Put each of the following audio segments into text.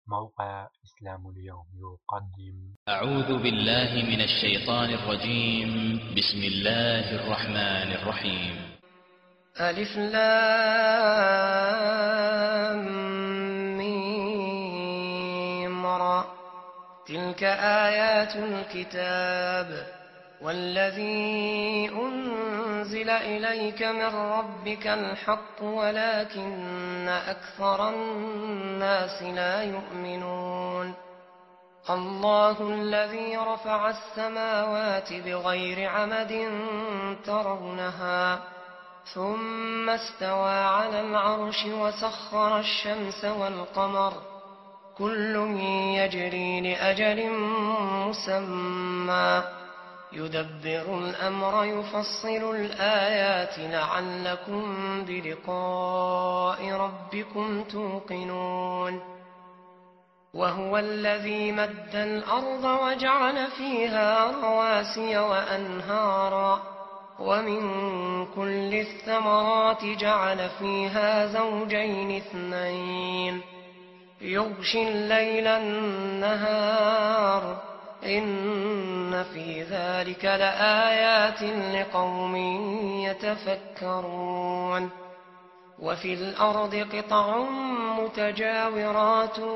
موقع إسلام اليوم يقدم. أعوذ بالله من الشيطان الرجيم. بسم الله الرحمن الرحيم. ألف لام ميم را. تلك آيات الكتاب والذي أنزل إليك من ربك الحق ولكن أكثر الناس لا يؤمنون. الله الذي رفع السماوات بغير عمد ترونها ثم استوى على العرش وسخر الشمس والقمر كل يجري لأجل مسمى يدبر الأمر يفصل الآيات لعلكم بلقاء ربكم توقنون. وهو الذي مد الأرض وجعل فيها رواسي وأنهارا ومن كل الثمرات جعل فيها زوجين اثنين يغشي الليل النهار إن في ذلك لآيات لقوم يتفكرون. وفي الأرض قطع متجاورات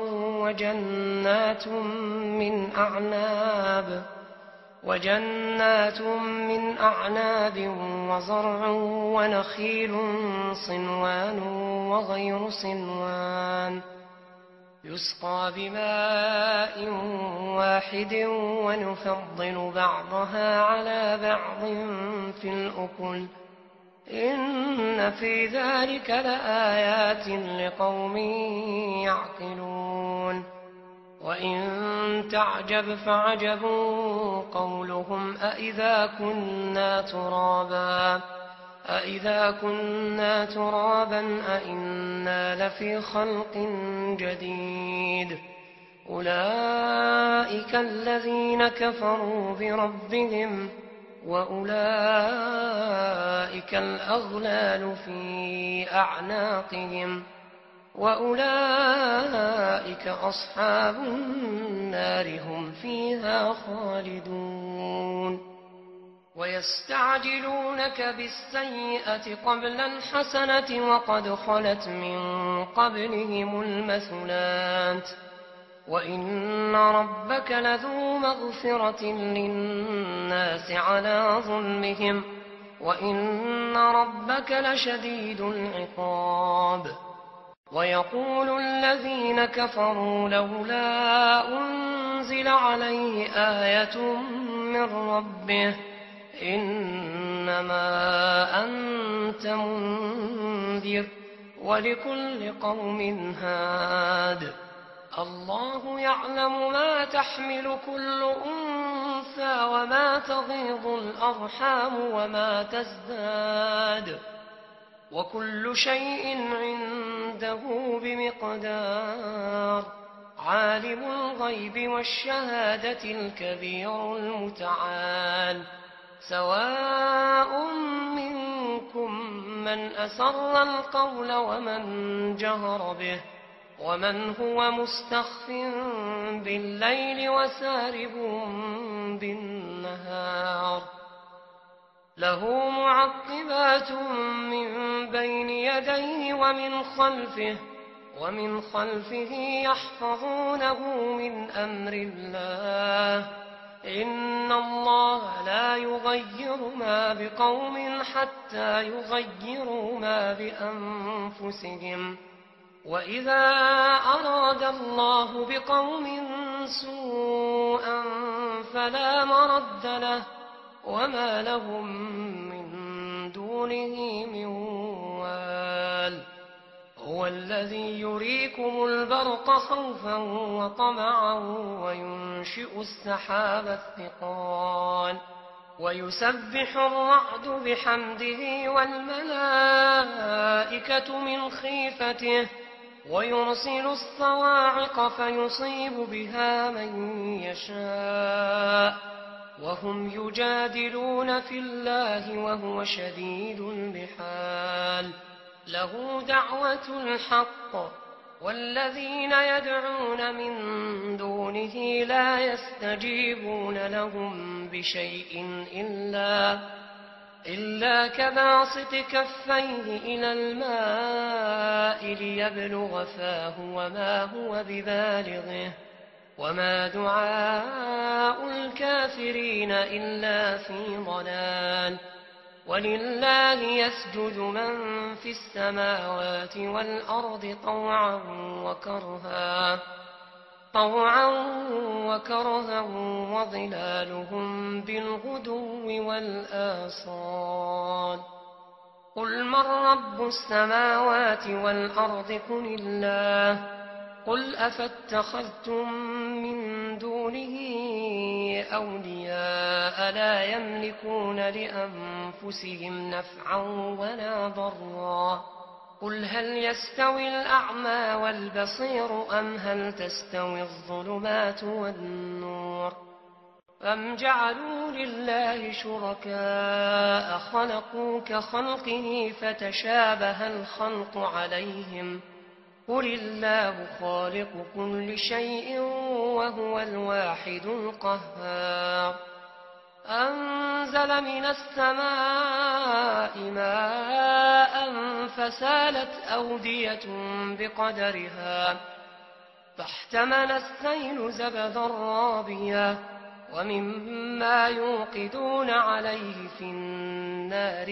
وجنات من أعناب وزرع ونخيل صنوان وغير صنوان يسقى بماء واحد ونفضل بعضها على بعض في الأكل إن في ذلك لآيات لقوم يعقلون. وإن تعجب فعجب قولهم أإذا كنا ترابا أإنا لفي خلق جديد. أولئك الذين كفروا بربهم وأولئك الأغلال في أعناقهم وأولئك أصحاب النار هم فيها خالدون. ويستعجلونك بالسيئة قبل الحسنة وقد خلت من قبلهم المثلات وإن ربك لذو مغفرة للناس على ظلمهم وإن ربك لشديد العقاب. ويقول الذين كفروا لولا أنزل عليه آية من ربه إنما أنت منذر ولكل قوم هاد. الله يعلم ما تحمل كل أنثى وما تغيض الأرحام وما تزداد وكل شيء عنده بمقدار. عالم الغيب والشهادة الكبير المتعال. سواء منكم من أسر القول ومن جهر به ومن هو مستخف بالليل وسارب بالنهار. له معقبات من بين يديه ومن خلفه يحفظونه من أمر الله. إن الله لا يغير ما بقوم حتى يغيروا ما بأنفسهم. وإذا أراد الله بقوم سوءا فلا مرد له وما لهم من دونه من وال. هو الذي يريكم البرق خوفا وطمعا وينشئ السحاب الثقال ويسبح الرعد بحمده والملائكة من خيفته ويرسل الصواعق فيصيب بها من يشاء وهم يجادلون في الله وهو شديد المحال. له دعوة الحق والذين يدعون من دونه لا يستجيبون لهم بشيء إلا كباسط كفيه إلى الماء ليبلغ فاه وما هو ببالغه وما دعاء الكافرين إلا في ضلال. ولله يسجد من في السماوات والأرض طوعا وكرها وظلالهم بالغدو والآصال. قل من رب السماوات والأرض قل الله. قل أفاتخذتم من دونه أولياء لا يملكون لأنفسهم نفعا ولا ضرا. قل هل يستوي الأعمى والبصير أم هل تستوي الظلمات والنور أم جعلوا لله شركاء خلقوا كخلقه فتشابه الخلق عليهم. قل الله خالق كل شيء وهو الواحد القهار. أنزل من السماء ماء فسالت أودية بقدرها فاحتمل السيل زبدا رابيا ومما يوقدون عليه في النار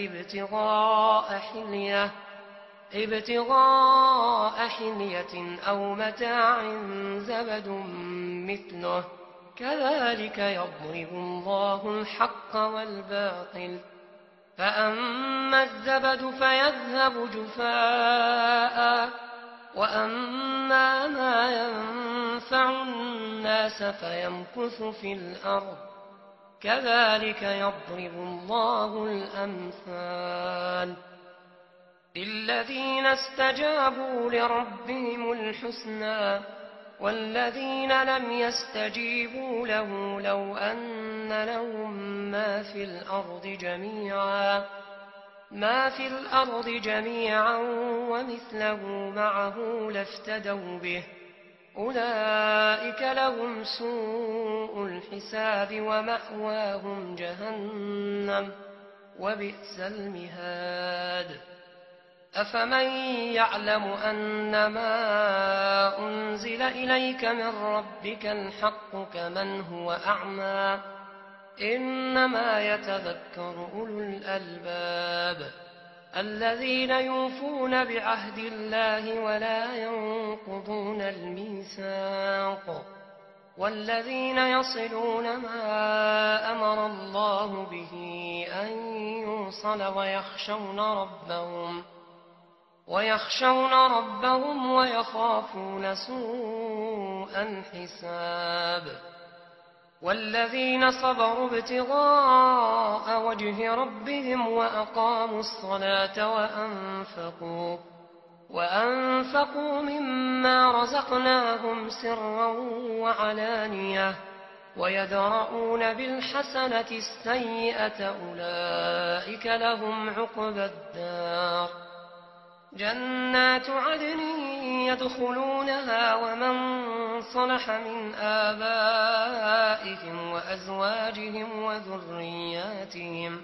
ابتغاء حلية أو متاع زبد مثله كذلك يضرب الله الحق والباطل. فأما الزبد فيذهب جفاء وأما ما ينفع الناس فيمكث في الأرض كذلك يضرب الله الأمثال. للذين استجابوا لربهم الحسنى والذين لم يستجيبوا له لو أن لهم ما في الأرض جميعا ومثله معه لافتدوا به أولئك لهم سوء الحساب ومأواهم جهنم وبئس المهاد. أفمن يعلم أنما أنزل إليك من ربك الحق كمن هو أعمى إنما يتذكر أولو الألباب الذين يوفون بعهد الله ولا ينقضون الميثاق والذين يصلون ما أمر الله به أن يوصل ويخشون ربهم ويخافون سوء الحساب. والذين صبروا ابتغاء وجه ربهم وأقاموا الصلاة وأنفقوا مما رزقناهم سرا وعلانية ويدرؤون بالحسنة السيئة أولئك لهم عقبى الدار. جنات عدن يدخلونها ومن صلح من آبائهم وأزواجهم وذرياتهم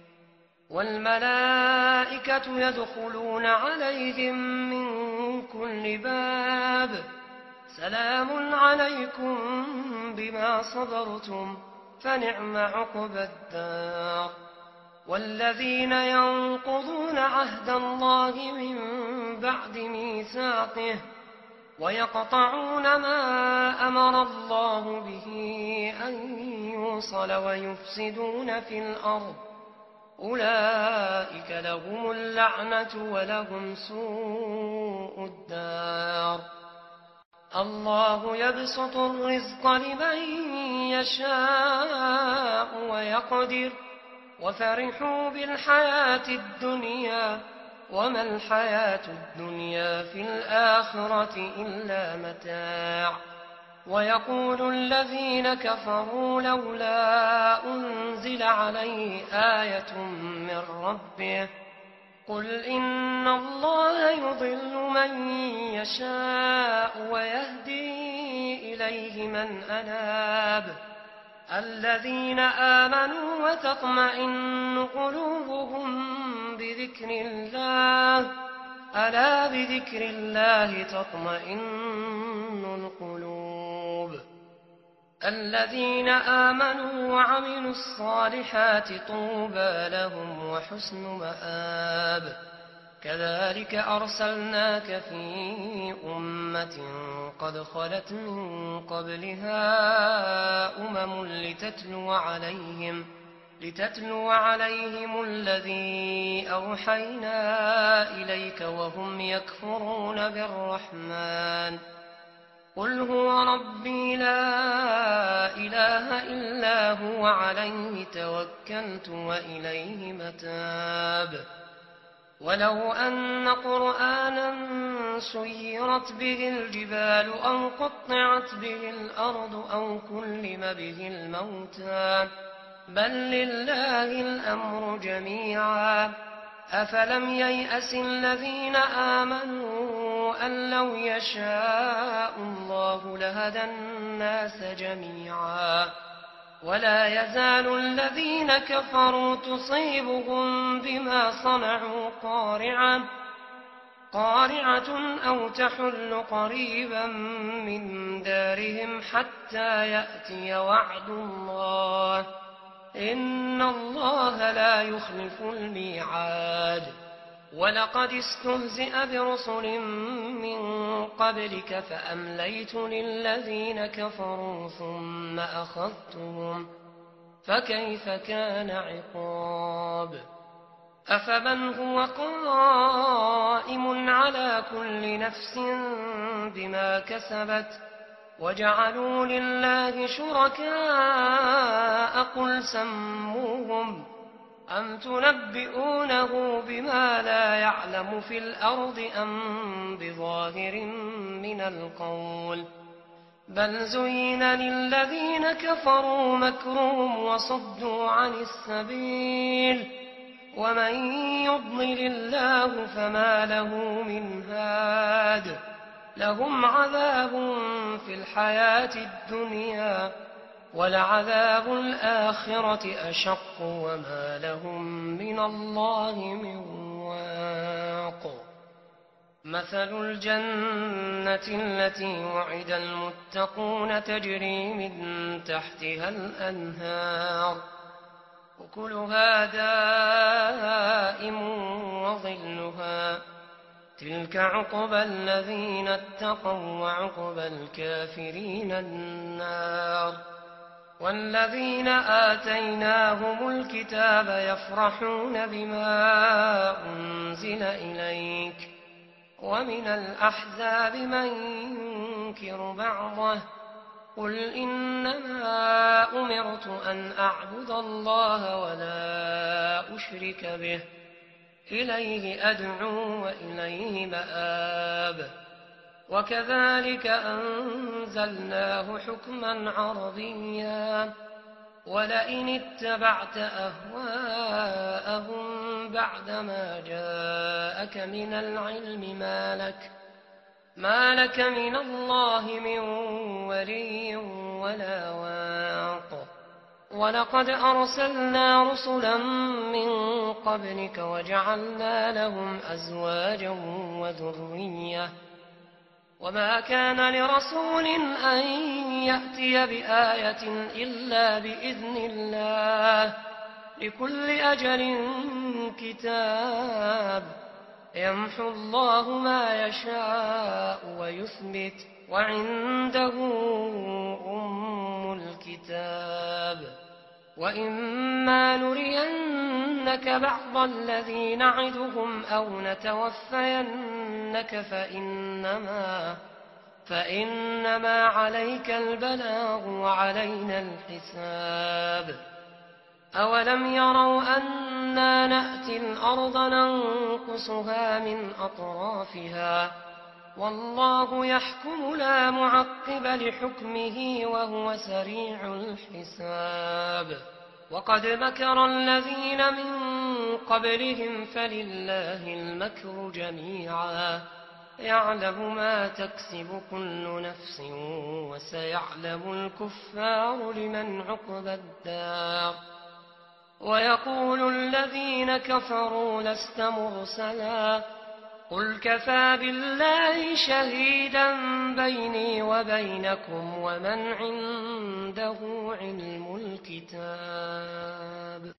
والملائكة يدخلون عليهم من كل باب سلام عليكم بما صبرتم فنعم عقبى الدار. والذين ينقضون عهد الله من بعد ميثاقه ويقطعون ما أمر الله به أن يوصل ويفسدون في الأرض أولئك لهم اللعنة ولهم سوء الدار. الله يبسط الرزق لمن يشاء ويقدر وفرحوا بالحياة الدنيا وما الحياة الدنيا في الآخرة إلا متاع. ويقول الذين كفروا لولا أنزل عليه آية من ربه قل إن الله يضل من يشاء ويهدي إليه من أناب الذين آمنوا وتطمئن قلوبهم بذكر الله ألا بذكر الله تطمئن القلوب الذين آمنوا وعملوا الصالحات طوبى لهم وحسن مآب كذلك أرسلناك في أمة قد خلت من قبلها لتتلو عليهم الذي أوحينا إليك وهم يكفرون بالرحمن قل هو ربي لا إله إلا هو عليه توكلت وإليه متاب ولو أن قرآنا سيرت به الجبال أو قطعت به الأرض أو كلم به الموتى بل لله الأمر جميعا أفلم ييأس الذين آمنوا أن لو يشاء الله لهدى الناس جميعا ولا يزال الذين كفروا تصيبهم بما صنعوا قارعة أو تحل قريبا من دارهم حتى يأتي وعد الله إن الله لا يخلف الميعاد ولقد استهزئ برسل من قبلك فأمليت للذين كفروا ثم أخذتهم فكيف كان عقاب أفمن هو قائم على كل نفس بما كسبت وجعلوا لله شركاء قل سموهم أم تنبئونه بما لا يعلم في الأرض أم بظاهر من القول بل زين للذين كفروا مكرهم وصدوا عن السبيل ومن يضلل الله فما له من هاد لهم عذاب في الحياة الدنيا ولعذاب الآخرة أشق وما لهم من الله من واق مثل الجنة التي وعد المتقون تجري من تحتها الأنهار أكلها دائم وظلها تلك عقبى الذين اتقوا وعقبى الكافرين النار والذين آتيناهم الكتاب يفرحون بما أنزل إليك ومن الأحزاب من ينكر بعضه قل إنما أمرت أن أعبد الله ولا أشرك به إليه أدعو وإليه مآب وكذلك أنزلناه حكما عربيا ولئن اتبعت أهواءهم بعدما جاءك من العلم ما لك من الله من ولي ولا واق ولقد أرسلنا رسلا من قبلك وجعلنا لهم أزواجا وذرية وما كان لرسول أن يأتي بآية إلا بإذن الله لكل أجل كتاب يمحو الله ما يشاء ويثبت وعنده أم الكتاب وإما نرينك بعض الذي نعدهم أو نتوفينك فإنما عليك البلاغ وعلينا الحساب أولم يروا أنا نأتي الأرض ننقصها من أطرافها والله يحكم لا معقب لحكمه وهو سريع الحساب وقد مكر الذين من قبلهم فلله المكر جميعا يعلم ما تكسب كل نفس وسيعلم الكفار لمن عقبى الدار ويقول الذين كفروا لست مرسلا قل كفى بالله شهيدا بيني وبينكم ومن عنده علم الكتاب.